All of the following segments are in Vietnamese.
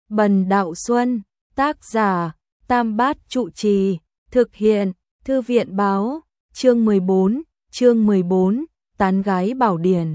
Bần Đạo Xuân, tác giả, Tam Bát Trụ Trì, thực hiện, Thư viện báo, chương 14, Tán gái Bảo Điển.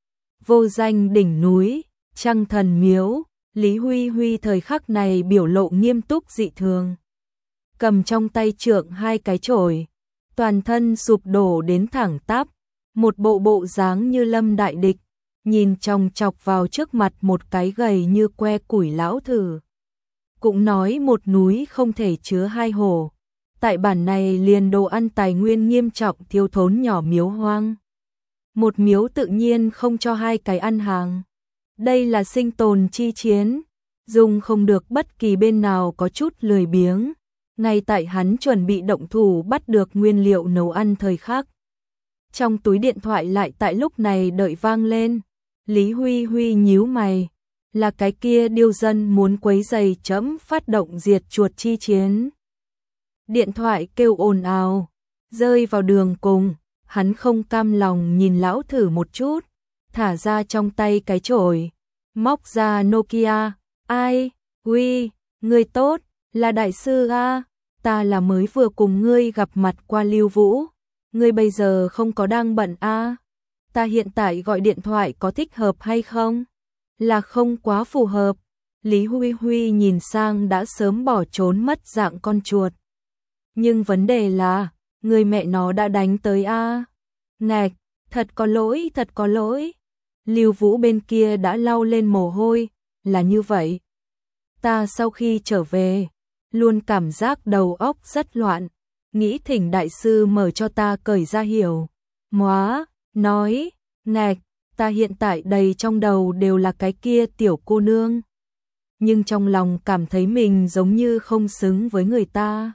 Vô danh đỉnh núi, Trăng Thần Miếu, Lý Huy Huy thời khắc này biểu lộ nghiêm túc dị thường. Cầm trong tay trượng hai cái chổi, toàn thân sụp đổ đến thẳng tắp, một bộ dáng như lâm đại địch, nhìn chòng chọc vào trước mặt một cái gầy như que củi lão thử. Cũng nói một núi không thể chứa hai hổ, tại bản này liền đồ ăn tài nguyên nghiêm trọng thiếu thốn nhỏ miếu hoang. Một miếu tự nhiên không cho hai cái ăn hàng. Đây là sinh tồn chi chiến, dùng không được bất kỳ bên nào có chút lười biếng. Ngay tại hắn chuẩn bị động thủ bắt được nguyên liệu nấu ăn thời khắc, trong túi điện thoại lại tại lúc này đợi vang lên. Lý Huy Huy nhíu mày, là cái kia điêu dân muốn quấy rầy trẫm phát động diệt chuột chi chiến. Điện thoại kêu ồn ào, rơi vào đường cùng, hắn không cam lòng nhìn lão thử một chút, thả ra trong tay cái chổi, móc ra Nokia. Ai, Huy, ngươi tốt, là đại sư a, ta là mới vừa cùng ngươi gặp mặt qua Lưu Vũ, ngươi bây giờ không có đang bận a? Ta hiện tại gọi điện thoại có thích hợp hay không? Là không quá phù hợp. Lý Huy Huy nhìn sang đã sớm bỏ trốn mất dạng con chuột. Nhưng vấn đề là, người mẹ nó đã đánh tới a. Ngạch, thật có lỗi. Lưu Vũ bên kia đã lau lên mồ hôi, là như vậy. Ta sau khi trở về, luôn cảm giác đầu óc rất loạn, nghĩ thỉnh đại sư mở cho ta cởi ra hiểu. Móa, nói, ngạch, ta hiện tại đầy trong đầu đều là cái kia tiểu cô nương. Nhưng trong lòng cảm thấy mình giống như không xứng với người ta.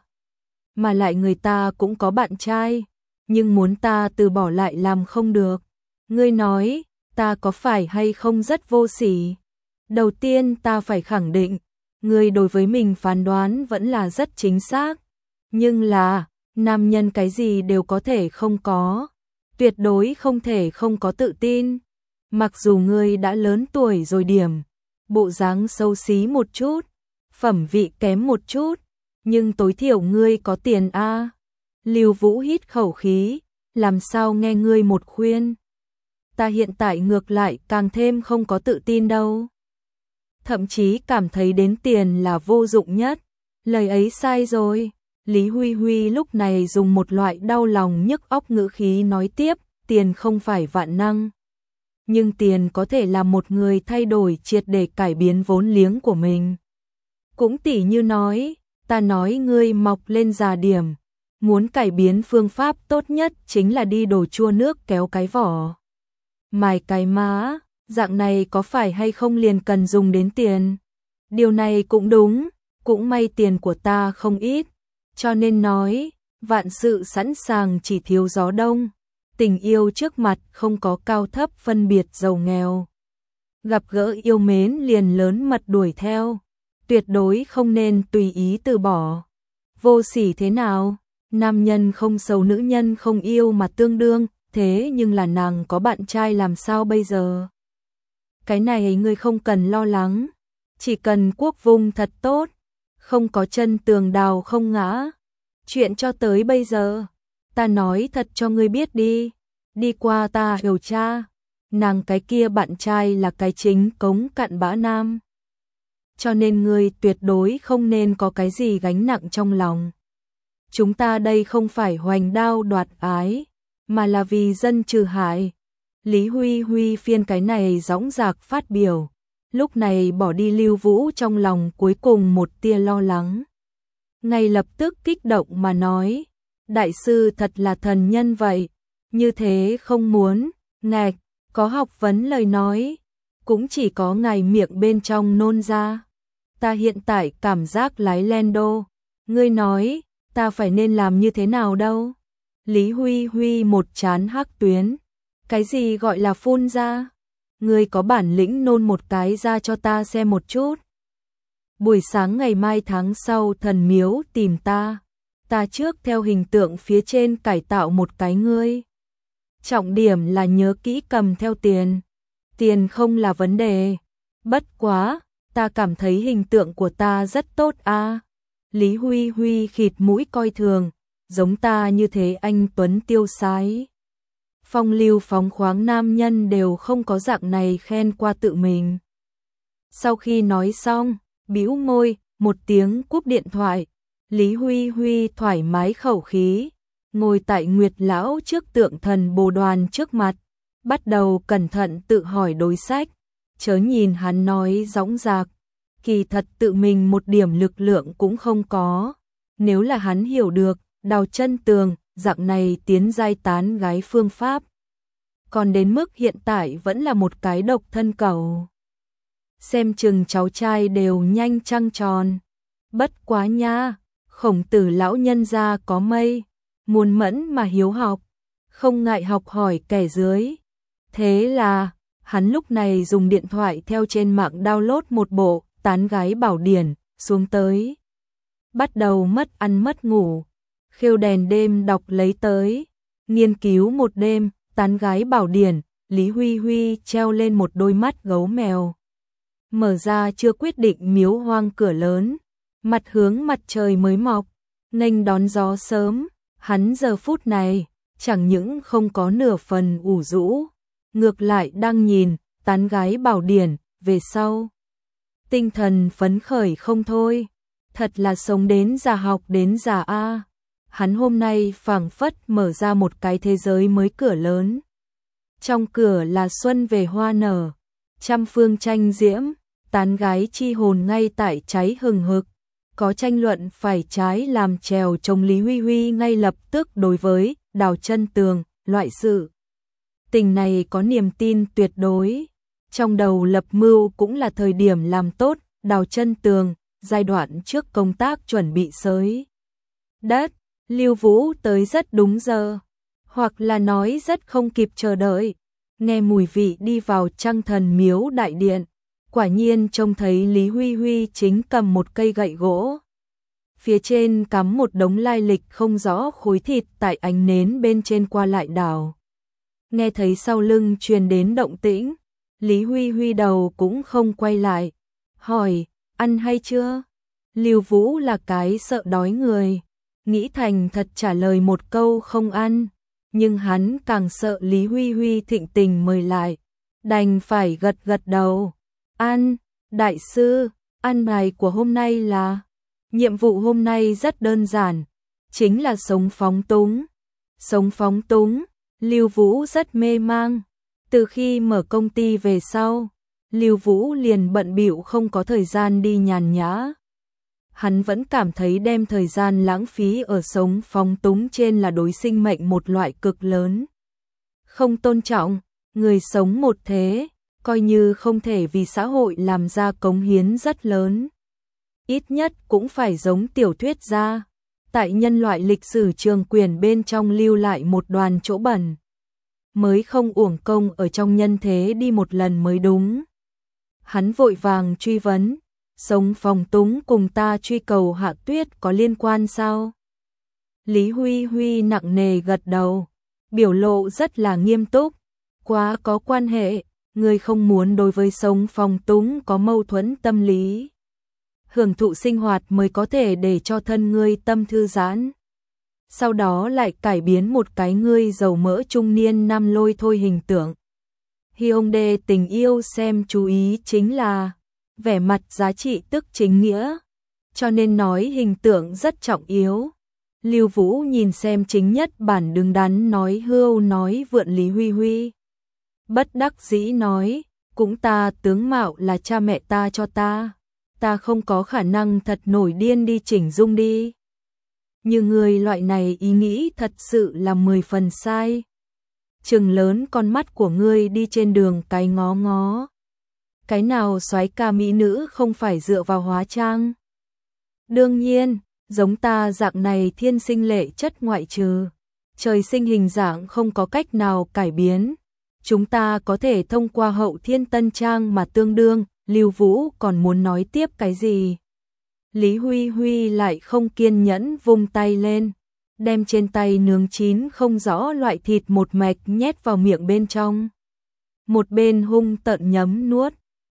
Mà lại người ta cũng có bạn trai, nhưng muốn ta từ bỏ lại làm không được. Ngươi nói, ta có phải hay không rất vô sỉ? Đầu tiên ta phải khẳng định, ngươi đối với mình phán đoán vẫn là rất chính xác. Nhưng là, nam nhân cái gì đều có thể không có. Tuyệt đối không thể không có tự tin. Mặc dù ngươi đã lớn tuổi rồi điểm, bộ dáng xấu xí một chút, phẩm vị kém một chút, nhưng tối thiểu ngươi có tiền a. Lưu Vũ hít khẩu khí, làm sao nghe ngươi một khuyên. Ta hiện tại ngược lại càng thêm không có tự tin đâu. Thậm chí cảm thấy đến tiền là vô dụng nhất. Lời ấy sai rồi. Lý Huy Huy lúc này dùng một loại đau lòng nhức óc ngữ khí nói tiếp, tiền không phải vạn năng. Nhưng tiền có thể làm một người thay đổi triệt để cải biến vốn liếng của mình. Cũng tỉ như nói, ta nói ngươi mọc lên già điểm, muốn cải biến phương pháp tốt nhất chính là đi đổ chua nước kéo cái vỏ. Mài cái má, dạng này có phải hay không liền cần dùng đến tiền. Điều này cũng đúng, cũng may tiền của ta không ít. Cho nên nói, vạn sự sẵn sàng chỉ thiếu gió đông. Tình yêu trước mặt không có cao thấp phân biệt giàu nghèo. Gặp gỡ yêu mến liền lớn mật đuổi theo. Tuyệt đối không nên tùy ý từ bỏ. Vô sỉ thế nào? Nam nhân không xấu nữ nhân không yêu mà tương đương. Thế nhưng là nàng có bạn trai làm sao bây giờ? Cái này ngươi không cần lo lắng. Chỉ cần quốc vung thật tốt. Không có chân tường đào không ngã. Chuyện cho tới bây giờ, ta nói thật cho ngươi biết đi. Đi qua ta điều tra, nàng cái kia bạn trai là cái chính cống cặn bã nam. Cho nên ngươi tuyệt đối không nên có cái gì gánh nặng trong lòng. Chúng ta đây không phải hoành đao đoạt ái, mà là vì dân trừ hại. Lý Huy Huy phiên cái này dõng dạc phát biểu. Lúc này bỏ đi Lưu Vũ trong lòng cuối cùng một tia lo lắng. Ngay lập tức kích động mà nói, đại sư thật là thần nhân vậy, như thế không muốn, ngạch, có học vấn lời nói, cũng chỉ có ngài miệng bên trong nôn ra. Ta hiện tại cảm giác lái Lando, ngươi nói, ta phải nên làm như thế nào đâu? Lý Huy Huy một trán hắc tuyến, cái gì gọi là phun ra? Ngươi có bản lĩnh nôn một cái ra cho ta xem một chút. Buổi sáng ngày mai tháng sau thần miếu tìm ta. Ta trước theo hình tượng phía trên cải tạo một cái ngươi. Trọng điểm là nhớ kỹ cầm theo tiền. Tiền không là vấn đề. Bất quá, ta cảm thấy hình tượng của ta rất tốt à. Lý Huy Huy khịt mũi coi thường, giống ta như thế anh tuấn tiêu sái. Phong lưu phóng khoáng nam nhân đều không có dạng này khen qua tự mình. Sau khi nói xong, bĩu môi, một tiếng cúp điện thoại, Lý Huy Huy thoải mái khẩu khí, ngồi tại Nguyệt lão trước tượng thần Bồ Đoàn trước mặt, bắt đầu cẩn thận tự hỏi đối sách, chớ nhìn hắn nói dõng dạc, kỳ thật tự mình một điểm lực lượng cũng không có, nếu là hắn hiểu được, Đào Chân Tường, dạng này tiến giai tán gái phương pháp. Còn đến mức hiện tại vẫn là một cái độc thân cẩu. Xem chừng cháu trai đều nhanh trăng tròn. Bất quá nha, Khổng Tử lão nhân gia có mây, muôn mẫn mà hiếu học, không ngại học hỏi kẻ dưới. Thế là, hắn lúc này dùng điện thoại theo trên mạng download một bộ tán gái bảo điển xuống tới. Bắt đầu mất ăn mất ngủ, khêu đèn đêm đọc lấy tới, nghiên cứu một đêm, tán gái bảo điển, Lý Huy Huy treo lên một đôi mắt gấu mèo. Mở ra chưa quyết định miếu hoang cửa lớn, mặt hướng mặt trời mới mọc, nghênh đón gió sớm, hắn giờ phút này, chẳng những không có nửa phần ủ rũ, ngược lại đang nhìn, tán gái bảo điển, về sau. Tinh thần phấn khởi không thôi, thật là sống đến già học đến già a. Hắn hôm nay phảng phất mở ra một cái thế giới mới cửa lớn. Trong cửa là xuân về hoa nở, trăm phương tranh diễm, tán gái chi hồn ngay tại cháy hừng hực. Có tranh luận phải trái làm trèo chồng Lý Huy Huy ngay lập tức đối với Đào Chân Tường, loại sự tình này có niềm tin tuyệt đối. Trong đầu lập mưu cũng là thời điểm làm tốt, Đào Chân Tường, giai đoạn trước công tác chuẩn bị xới đất, Lưu Vũ tới rất đúng giờ, hoặc là nói rất không kịp chờ đợi, nghe mùi vị đi vào Trăng Thần miếu đại điện, quả nhiên trông thấy Lý Huy Huy chính cầm một cây gậy gỗ. Phía trên cắm một đống lai lịch không rõ khối thịt tại ánh nến bên trên qua lại đảo. Nghe thấy sau lưng truyền đến động tĩnh, Lý Huy Huy đầu cũng không quay lại, hỏi, ăn hay chưa? Lưu Vũ là cái sợ đói người, nghĩ thành thật trả lời một câu không ăn, nhưng hắn càng sợ Lý Huy Huy thịnh tình mời lại, đành phải gật gật đầu. Ăn, đại sư, ăn bài của hôm nay là, nhiệm vụ hôm nay rất đơn giản, chính là sống phóng túng. Sống phóng túng, Lưu Vũ rất mê mang, từ khi mở công ty về sau, Lưu Vũ liền bận bịu không có thời gian đi nhàn nhã. Hắn vẫn cảm thấy đem thời gian lãng phí ở sống phóng túng trên là đối sinh mệnh một loại cực lớn. Không tôn trọng, người sống một thế, coi như không thể vì xã hội làm ra cống hiến rất lớn. Ít nhất cũng phải giống tiểu thuyết gia, tại nhân loại lịch sử trường quyền bên trong lưu lại một đoàn chỗ bẩn. Mới không uổng công ở trong nhân thế đi một lần mới đúng. Hắn vội vàng truy vấn, sống phóng túng cùng ta truy cầu Hạ Tuyết có liên quan sao? Lý Huy Huy nặng nề gật đầu, biểu lộ rất là nghiêm túc, quá có quan hệ, người không muốn đối với sống phóng túng có mâu thuẫn tâm lý. Hưởng thụ sinh hoạt mới có thể để cho thân ngươi tâm thư giãn. Sau đó lại cải biến một cái ngươi dầu mỡ trung niên nam lôi thôi hình tượng. Hyung Dae tình yêu xem chú ý chính là vẻ mặt giá trị tức chính nghĩa, cho nên nói hình tượng rất trọng yếu. Lưu Vũ nhìn xem chính nhất bản đứng đắn nói hưu nói vượn Lý Huy Huy. Bất đắc dĩ nói, cũng ta tướng mạo là cha mẹ ta cho ta không có khả năng thật nổi điên đi chỉnh dung đi. Như người loại này ý nghĩ thật sự là 10 phần sai. Trừng lớn con mắt của ngươi đi trên đường cái ngó ngó. Cái nào soái ca mỹ nữ không phải dựa vào hóa trang? Đương nhiên, giống ta dạng này thiên sinh lệ chất ngoại trừ. Trời sinh hình dạng không có cách nào cải biến. Chúng ta có thể thông qua hậu thiên tân trang mà tương đương. Lưu Vũ còn muốn nói tiếp cái gì? Lý Huy Huy lại không kiên nhẫn vung tay lên, đem trên tay nướng chín không rõ loại thịt một mạch nhét vào miệng bên trong. Một bên hung tợn nhấm nuốt,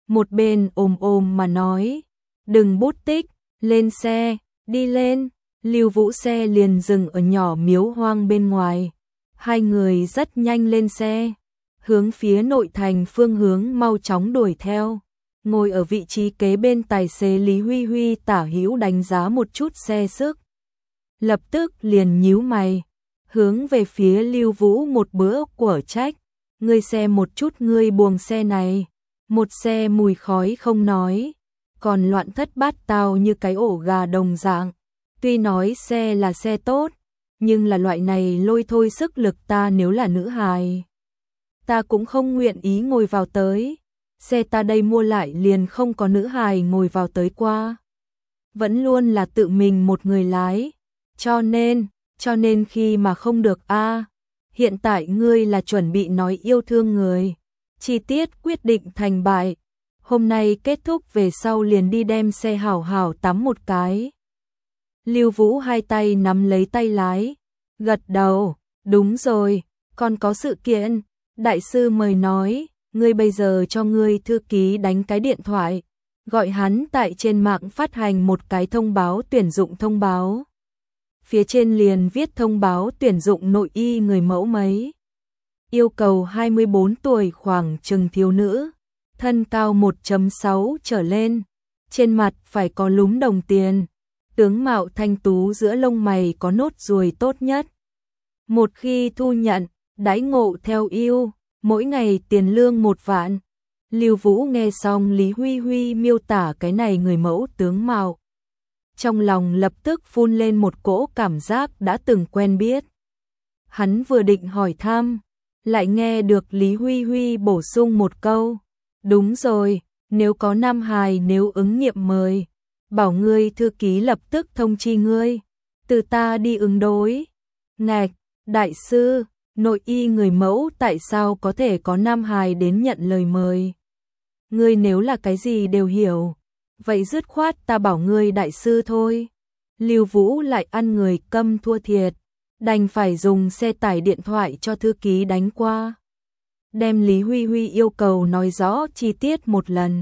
một bên ôm mà nói, đừng bút tích, lên xe, đi lên. Lưu Vũ xe liền dừng ở nhỏ miếu hoang bên ngoài. Hai người rất nhanh lên xe, hướng phía nội thành phương hướng mau chóng đuổi theo. Ngồi ở vị trí kế bên tài xế Lý Huy Huy tả hữu đánh giá một chút xe sức. Lập tức liền nhíu mày, hướng về phía Lưu Vũ một bữa của trách. Ngươi xem một chút ngươi buồng xe này, một xe mùi khói không nói, còn loạn thất bát tao như cái ổ gà đồng dạng. Tuy nói xe là xe tốt, nhưng là loại này lôi thôi sức lực ta nếu là nữ hài, ta cũng không nguyện ý ngồi vào tới. Xe ta đây mua lại liền không có nữ hài ngồi vào tới qua. Vẫn luôn là tự mình một người lái. Cho nên khi mà không được hiện tại ngươi là chuẩn bị nói yêu thương người. Chi tiết quyết định thành bại. Hôm nay kết thúc về sau liền đi đem xe hảo hảo tắm một cái. Lưu Vũ hai tay nắm lấy tay lái, gật đầu, đúng rồi, còn có sự kiện, đại sư mời nói, ngươi bây giờ cho ngươi thư ký đánh cái điện thoại, gọi hắn tại trên mạng phát hành một cái thông báo tuyển dụng thông báo. Phía trên liền viết thông báo tuyển dụng nội y người mẫu mấy. Yêu cầu 24 tuổi khoảng chừng thiếu nữ, thân cao 1.6 trở lên, trên mặt phải có lúm đồng tiền, tướng mạo thanh tú giữa lông mày có nốt ruồi tốt nhất. Một khi thu nhận, đãi ngộ theo yêu, mỗi ngày tiền lương 1 vạn. Lưu Vũ nghe xong Lý Huy Huy miêu tả cái này người mẫu tướng mạo, trong lòng lập tức phun lên một cỗ cảm giác đã từng quen biết. Hắn vừa định hỏi thăm, lại nghe được Lý Huy Huy bổ sung một câu, đúng rồi, nếu có nam hài nếu ứng nghiệm mời, bảo ngươi thư ký lập tức thông chi ngươi, từ ta đi ứng đối. Ngạch, đại sư, nội y người mẫu tại sao có thể có nam hài đến nhận lời mời? Ngươi nếu là cái gì đều hiểu, vậy dứt khoát ta bảo ngươi đại sư thôi. Lưu Vũ lại ăn người câm thua thiệt, đành phải dùng xe tải điện thoại cho thư ký đánh qua. Đem Lý Huy Huy yêu cầu nói rõ chi tiết một lần.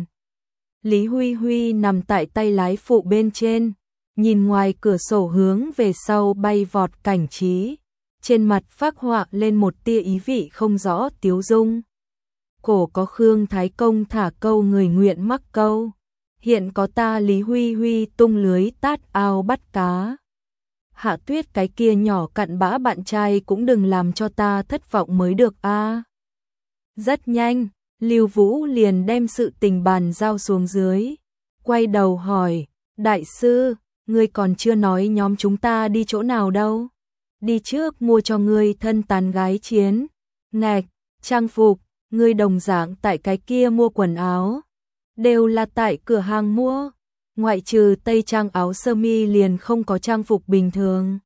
Lý Huy Huy nằm tại tay lái phụ bên trên, nhìn ngoài cửa sổ hướng về sau bay vọt cảnh trí, trên mặt phác họa lên một tia ý vị không rõ tiếu dung. Cổ có Khương Thái Công thả câu người nguyện mắc câu, hiện có ta Lý Huy Huy tung lưới tát ao bắt cá. Hạ Tuyết cái kia nhỏ cặn bã bạn trai cũng đừng làm cho ta thất vọng mới được a. Rất nhanh, Lưu Vũ liền đem sự tình bàn giao xuống dưới, quay đầu hỏi, đại sư, ngươi còn chưa nói nhóm chúng ta đi chỗ nào đâu? Đi trước mua cho ngươi thân tán gái chiến. Ngạch, trang phục, ngươi đồng dạng tại cái kia mua quần áo, đều là tại cửa hàng mua, ngoại trừ tây trang áo sơ mi liền không có trang phục bình thường.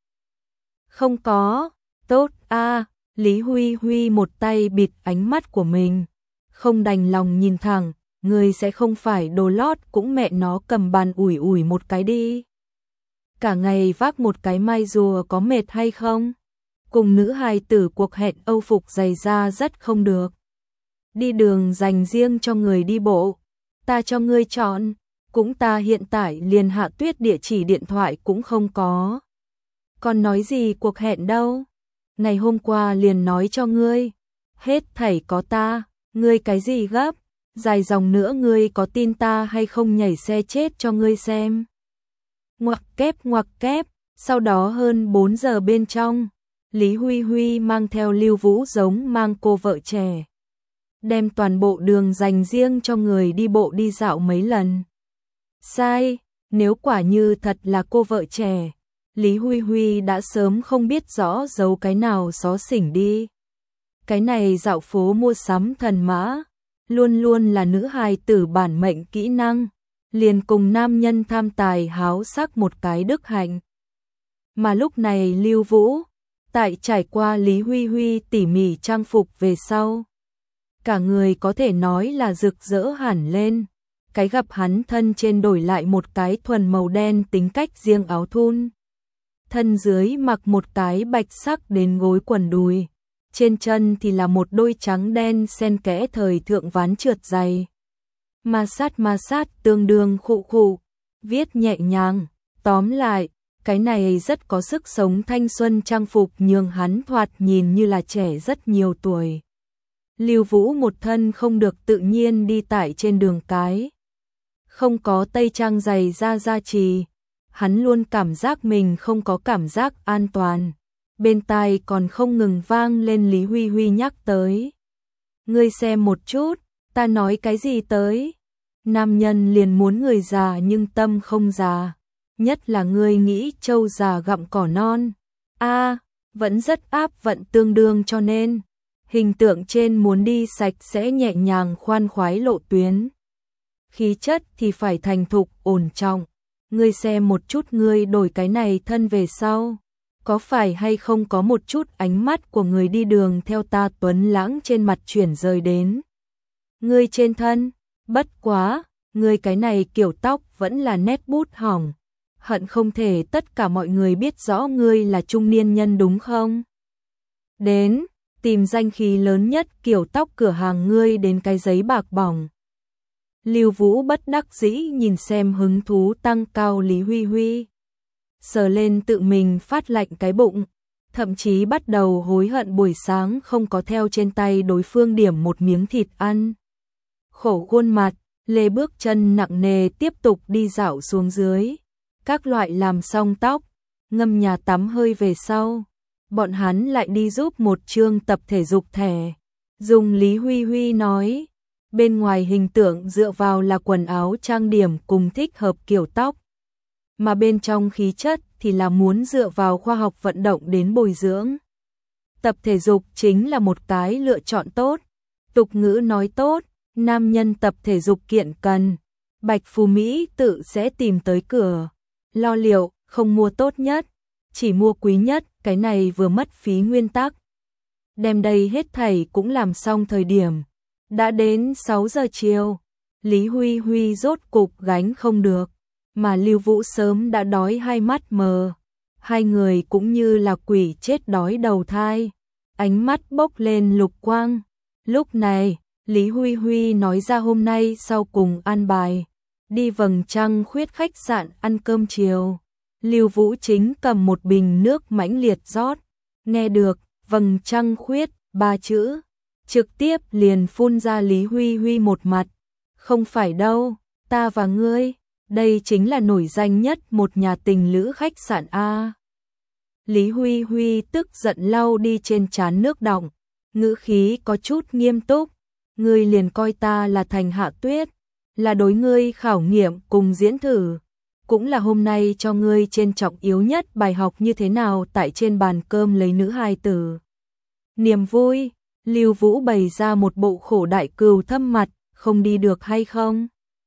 Không có, tốt a. Lý Huy Huy một tay bịt ánh mắt của mình, không đành lòng nhìn thẳng, người sẽ không phải đồ lót cũng mẹ nó cầm bàn ủi ủi một cái đi. Cả ngày vác một cái mai rùa có mệt hay không? Cùng nữ hài tử cuộc hẹn âu phục giày da rất không được. Đi đường dành riêng cho người đi bộ, ta cho ngươi chọn, cũng ta hiện tại liền Hạ Tuyết địa chỉ điện thoại cũng không có. Còn nói gì cuộc hẹn đâu? Ngày hôm qua liền nói cho ngươi, hết thảy có ta, ngươi cái gì gấp, dài dòng nữa ngươi có tin ta hay không nhảy xe chết cho ngươi xem. Ngoặc kép, sau đó hơn 4 giờ bên trong, Lý Huy Huy mang theo Lưu Vũ giống mang cô vợ trẻ, đem toàn bộ đường dành riêng cho người đi bộ đi dạo mấy lần. Sai, nếu quả như thật là cô vợ trẻ, Lý Huy Huy đã sớm không biết rõ giấu cái nào xó xỉnh đi. Cái này dạo phố mua sắm thần mã, luôn luôn là nữ hài tử bản mệnh kỹ năng, liền cùng nam nhân tham tài háo sắc một cái đức hạnh. Mà lúc này Lưu Vũ, tại trải qua Lý Huy Huy tỉ mỉ trang phục về sau, cả người có thể nói là rực rỡ hẳn lên. Cái gặp hắn thân trên đổi lại một cái thuần màu đen tính cách riêng áo thun. Thân dưới mặc một cái bạch sắc đến gối quần đùi, trên chân thì là một đôi trắng đen xen kẽ thời thượng ván trượt dày. ma sát tương đương khụ khụ, viết nhẹ nhàng, tóm lại, cái này rất có sức sống thanh xuân trang phục nhường hắn thoạt nhìn như là trẻ rất nhiều tuổi. Lưu Vũ một thân không được tự nhiên đi tại trên đường cái. Không có tây trang dày da trì, hắn luôn cảm giác mình không có cảm giác an toàn. Bên tai còn không ngừng vang lên Lý Huy Huy nhắc tới. Ngươi xem một chút, ta nói cái gì tới? Nam nhân liền muốn người già nhưng tâm không già. Nhất là ngươi nghĩ trâu già gặm cỏ non. Vẫn rất áp vận tương đương cho nên. Hình tượng trên muốn đi sạch sẽ nhẹ nhàng khoan khoái lộ tuyến. Khí chất thì phải thành thục ổn trọng. Ngươi xem một chút ngươi đổi cái này thân về sau. Có phải hay không có một chút ánh mắt của người đi đường theo ta tuấn lãng trên mặt chuyển rời đến. Ngươi trên thân, bất quá, ngươi cái này kiểu tóc vẫn là nét bút hỏng. Hận không thể tất cả mọi người biết rõ ngươi là trung niên nhân đúng không? Đến, tìm danh khí lớn nhất kiểu tóc cửa hàng ngươi đến cái giấy bạc bỏng. Lưu Vũ bất đắc dĩ nhìn xem hứng thú tăng cao Lý Huy Huy. Sờ lên tự mình phát lạnh cái bụng, thậm chí bắt đầu hối hận buổi sáng không có theo trên tay đối phương điểm một miếng thịt ăn. Khổ khuôn mặt, lê bước chân nặng nề tiếp tục đi dạo xuống dưới. Các loại làm xong tóc, ngâm nhà tắm hơi về sau. Bọn hắn lại đi giúp một chương tập thể dục thẻ. Dùng Lý Huy Huy nói, bên ngoài hình tượng dựa vào là quần áo trang điểm cùng thích hợp kiểu tóc. Mà bên trong khí chất thì là muốn dựa vào khoa học vận động đến bồi dưỡng. Tập thể dục chính là một cái lựa chọn tốt. Tục ngữ nói tốt, nam nhân tập thể dục kiện cần. Bạch Phú Mỹ tự sẽ tìm tới cửa. Lo liệu, không mua tốt nhất, chỉ mua quý nhất, cái này vừa mất phí nguyên tắc. Đem đây hết thảy cũng làm xong thời điểm. Đã đến 6 giờ chiều, Lý Huy Huy rốt cục gánh không được, mà Lưu Vũ sớm đã đói hai mắt mờ. Hai người cũng như là quỷ chết đói đầu thai, ánh mắt bốc lên lục quang. Lúc này, Lý Huy Huy nói ra hôm nay sau cùng an bài. Đi Vầng Trăng Khuyết khách sạn ăn cơm chiều. Lưu Vũ chính cầm một bình nước mãnh liệt rót. Nghe được Vầng Trăng Khuyết 3 chữ, trực tiếp liền phun ra Lý Huy Huy một mặt. Không phải đâu, ta và ngươi, đây chính là nổi danh nhất một nhà tình lữ khách sạn A. Lý Huy Huy tức giận lau đi trên trán nước đọng, ngữ khí có chút nghiêm túc. Ngươi liền coi ta là Thành Hạ Tuyết, là đối ngươi khảo nghiệm cùng diễn thử, cũng là hôm nay cho ngươi trên trọng yếu nhất bài học như thế nào tại trên bàn cơm lấy nữ hài tử. Niềm vui, Lưu Vũ bày ra một bộ khổ đại cừu thâm mặt, không đi được hay không?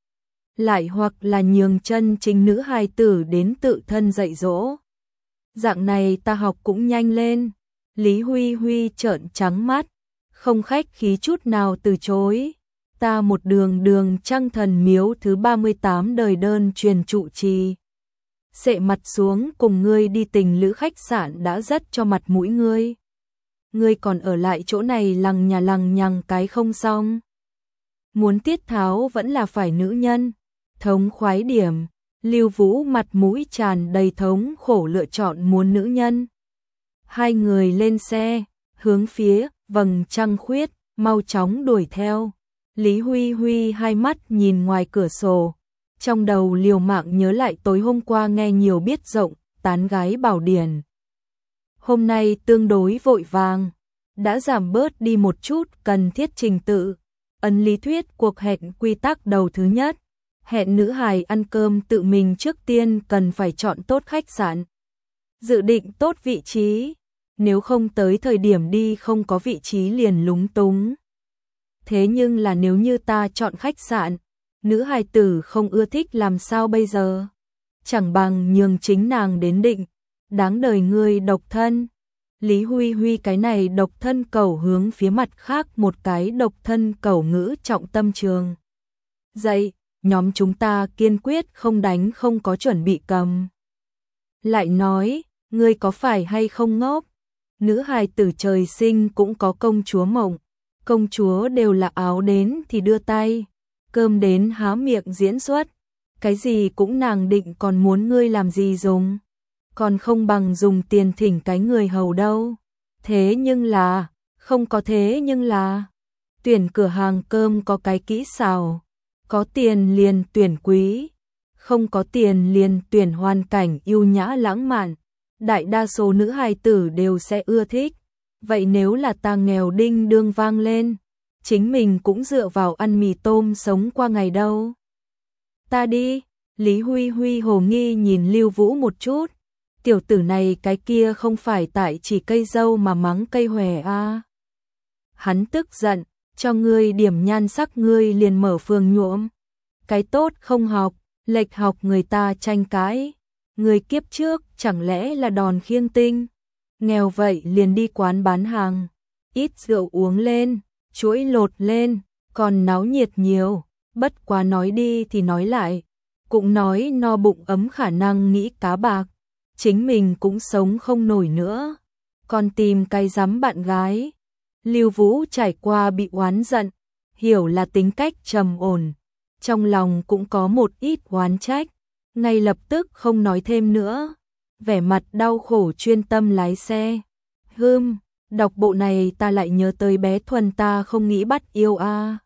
Lại hoặc là nhường chân chính nữ hài tử đến tự thân dạy dỗ. Dạng này ta học cũng nhanh lên. Lý Huy Huy trợn trắng mắt, không khách khí chút nào từ chối. Ta một đường Trăng Thần Miếu thứ 38 đời đơn truyền trụ trì. Sệ mặt xuống cùng ngươi đi tình lữ khách sạn đã rất cho mặt mũi ngươi. Ngươi còn ở lại chỗ này lằng nhằng cái không xong. Muốn tiết tháo vẫn là phải nữ nhân. Thống khoái điểm, Lưu Vũ mặt mũi tràn đầy thống khổ lựa chọn muốn nữ nhân. Hai người lên xe, hướng phía Vầng Trăng Khuyết, mau chóng đuổi theo. Lý Huy Huy hai mắt nhìn ngoài cửa sổ, trong đầu liều mạng nhớ lại tối hôm qua nghe nhiều biết rộng, tán gái bảo điển. Hôm nay tương đối vội vàng, đã giảm bớt đi một chút cần thiết trình tự. Ấn lý thuyết cuộc hẹn quy tắc đầu thứ nhất, hẹn nữ hài ăn cơm tự mình trước tiên cần phải chọn tốt khách sạn. Dự định tốt vị trí, nếu không tới thời điểm đi không có vị trí liền lúng túng. Thế nhưng là nếu như ta chọn khách sạn, nữ hài tử không ưa thích làm sao bây giờ? Chẳng bằng nhường chính nàng đến định, đáng đời ngươi độc thân. Lý Huy Huy cái này độc thân cầu hướng phía mặt khác một cái độc thân cầu ngữ trọng tâm trường. Dậy, nhóm chúng ta kiên quyết không đánh không có chuẩn bị cầm. Lại nói, ngươi có phải hay không ngốc? Nữ hài tử trời sinh cũng có công chúa mộng. Công chúa đều là áo đến thì đưa tay, Cơm đến há miệng diễn xuất, cái gì cũng nàng định, còn muốn ngươi làm gì dùng, còn không bằng dùng tiền thỉnh cái người hầu đâu. Thế nhưng là, không có thế nhưng là, tuyển cửa hàng cơm có cái kỹ xảo, có tiền liền tuyển quý, không có tiền liền tuyển hoàn cảnh yêu nhã lãng mạn, đại đa số nữ hài tử đều sẽ ưa thích. Vậy nếu là ta nghèo đinh đương vang lên, chính mình cũng dựa vào ăn mì tôm sống qua ngày đâu. Ta đi. Lý Huy Huy hồ nghi nhìn Lưu Vũ một chút, tiểu tử này cái kia không phải tại chỉ cây dâu mà mắng cây hòe à. Hắn tức giận, cho ngươi điểm nhan sắc ngươi liền mở phường nhuộm, cái tốt không học, lệch học người ta tranh cãi, người kiếp trước chẳng lẽ là đòn khiêng tinh, nghèo vậy liền đi quán bán hàng, ít rượu uống lên, chuỗi lột lên, còn náo nhiệt nhiều, bất quá nói đi thì nói lại, cũng nói no bụng ấm khả năng nghĩ cá bạc, chính mình cũng sống không nổi nữa, còn tìm cái dám bạn gái. Lưu Vũ trải qua bị oán giận, hiểu là tính cách trầm ổn, trong lòng cũng có một ít oán trách, ngay lập tức không nói thêm nữa, vẻ mặt đau khổ chuyên tâm lái xe. Đọc bộ này ta lại nhớ tới bé Thuần ta không nghĩ bắt yêu a.